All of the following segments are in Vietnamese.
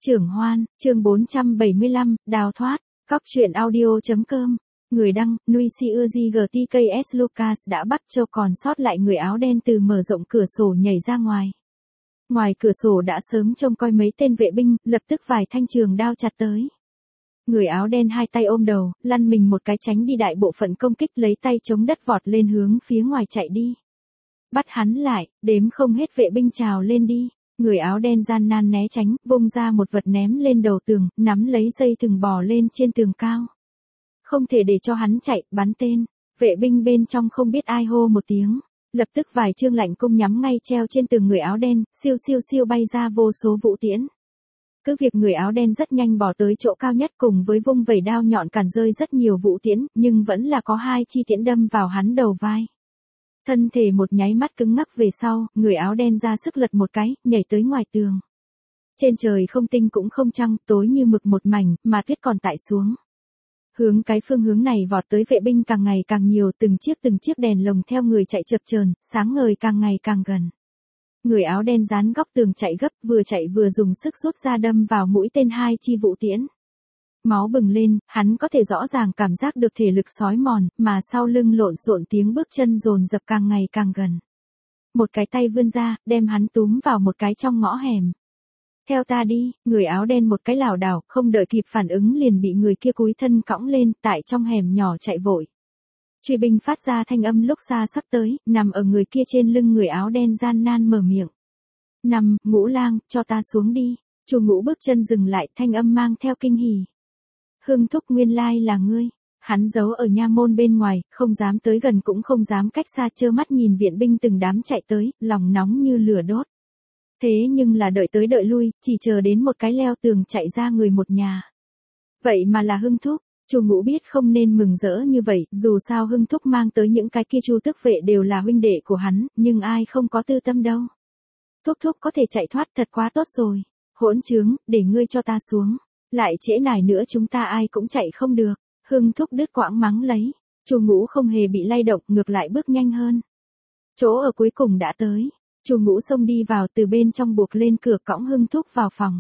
Trưởng Hoan, chương 475, đào thoát, Cóc truyện audio.com. Người đăng, Nuisi GTKS Lucas đã bắt cho còn sót lại người áo đen từ mở rộng cửa sổ nhảy ra ngoài. Ngoài cửa sổ đã sớm trông coi mấy tên vệ binh, lập tức vài thanh trường đao chặt tới. Người áo đen hai tay ôm đầu, lăn mình một cái tránh đi đại bộ phận công kích, lấy tay chống đất vọt lên hướng phía ngoài chạy đi. Bắt hắn lại, đếm không hết vệ binh trào lên đi. Người áo đen gian nan né tránh, vung ra một vật ném lên đầu tường, nắm lấy dây thừng bò lên trên tường cao. Không thể để cho hắn chạy, bắn tên. Vệ binh bên trong không biết ai hô một tiếng. Lập tức vài chương lạnh cung nhắm ngay treo trên tường người áo đen, siêu siêu siêu bay ra vô số vũ tiễn. Cứ việc người áo đen rất nhanh bỏ tới chỗ cao nhất cùng với vung vẩy đao nhọn cản rơi rất nhiều vũ tiễn, nhưng vẫn là có hai chi tiễn đâm vào hắn đầu vai. Thân thể một nháy mắt cứng ngắc về sau, người áo đen ra sức lật một cái, nhảy tới ngoài tường. Trên trời không tinh cũng không trăng, tối như mực một mảnh, mà tuyết còn tải xuống. Hướng cái phương hướng này vọt tới vệ binh càng ngày càng nhiều, từng chiếc đèn lồng theo người chạy chập chờn, sáng ngời càng ngày càng gần. Người áo đen dán góc tường chạy gấp, vừa chạy vừa dùng sức rút ra đâm vào mũi tên hai chi vũ tiễn. Máu bừng lên, hắn có thể rõ ràng cảm giác được thể lực xói mòn, mà sau lưng lộn xộn tiếng bước chân dồn dập càng ngày càng gần. Một cái tay vươn ra, đem hắn túm vào một cái trong ngõ hẻm. Theo ta đi, người áo đen một cái lảo đảo, không đợi kịp phản ứng liền bị người kia cúi thân cõng lên, tại trong hẻm nhỏ chạy vội. Truy binh phát ra thanh âm lúc xa sắp tới, nằm ở người kia trên lưng người áo đen gian nan mở miệng. Nằm, Ngũ Lang, cho ta xuống đi. Chu Ngũ bước chân dừng lại, thanh âm mang theo kinh hỉ. Hưng thúc nguyên lai là ngươi. Hắn giấu ở nha môn bên ngoài, không dám tới gần cũng không dám cách xa, trơ mắt nhìn viện binh từng đám chạy tới, lòng nóng như lửa đốt. Thế nhưng là đợi tới đợi lui, chỉ chờ đến một cái leo tường chạy ra người một nhà. Vậy mà là Hưng thúc. Chu Ngũ biết không nên mừng rỡ như vậy, dù sao Hưng thúc mang tới những cái kia Chu tước vệ đều là huynh đệ của hắn, nhưng ai không có tư tâm đâu. Thúc có thể chạy thoát thật quá tốt rồi. Hỗn trướng, để ngươi cho ta xuống. Lại trễ nải nữa chúng ta ai cũng chạy không được. Hưng thúc đứt quãng mắng lấy. Chu Ngũ không hề bị lay động, ngược lại bước nhanh hơn. Chỗ ở cuối cùng đã tới. Chu Ngũ xông đi vào, từ bên trong buộc lên cửa, cõng Hưng thúc vào phòng.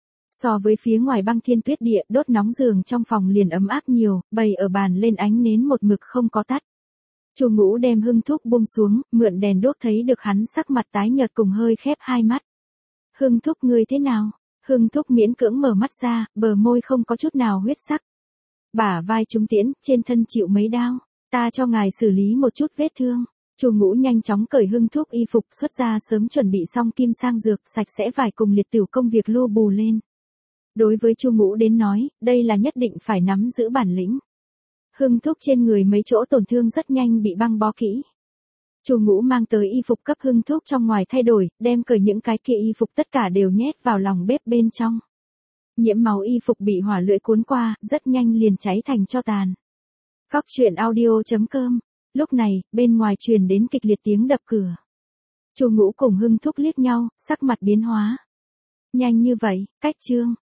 So với phía ngoài băng thiên tuyết địa, đốt nóng giường trong phòng liền ấm áp nhiều, bày ở bàn lên ánh nến một mực không có tắt. Chu Ngũ đem Hưng thúc buông xuống, mượn đèn đốt thấy được hắn sắc mặt tái nhợt cùng hơi khép hai mắt. Hưng thúc ngươi thế nào? Hưng thúc miễn cưỡng mở mắt ra, bờ môi không có chút nào huyết sắc. Bả vai trúng tiễn, trên thân chịu mấy đao. Ta cho ngài xử lý một chút vết thương. Chu Ngũ nhanh chóng cởi Hưng thúc y phục, xuất ra sớm chuẩn bị xong kim sang dược, sạch sẽ vải cùng liệt tửu công việc lu bù lên. Đối với Chu Ngũ đến nói, đây là nhất định phải nắm giữ bản lĩnh. Hưng thúc trên người mấy chỗ tổn thương rất nhanh bị băng bó kỹ. Chu Ngũ mang tới y phục cấp Hưng thúc trong ngoài thay đổi, đem cởi những cái kia y phục tất cả đều nhét vào lòng bếp bên trong. Nhiễm máu y phục bị hỏa lưỡi cuốn qua, rất nhanh liền cháy thành tro tàn. Cóc truyện audio.com. Lúc này, bên ngoài truyền đến kịch liệt tiếng đập cửa. Chu Ngũ cùng Hưng thúc liếc nhau, sắc mặt biến hóa. Nhanh như vậy, cách trương.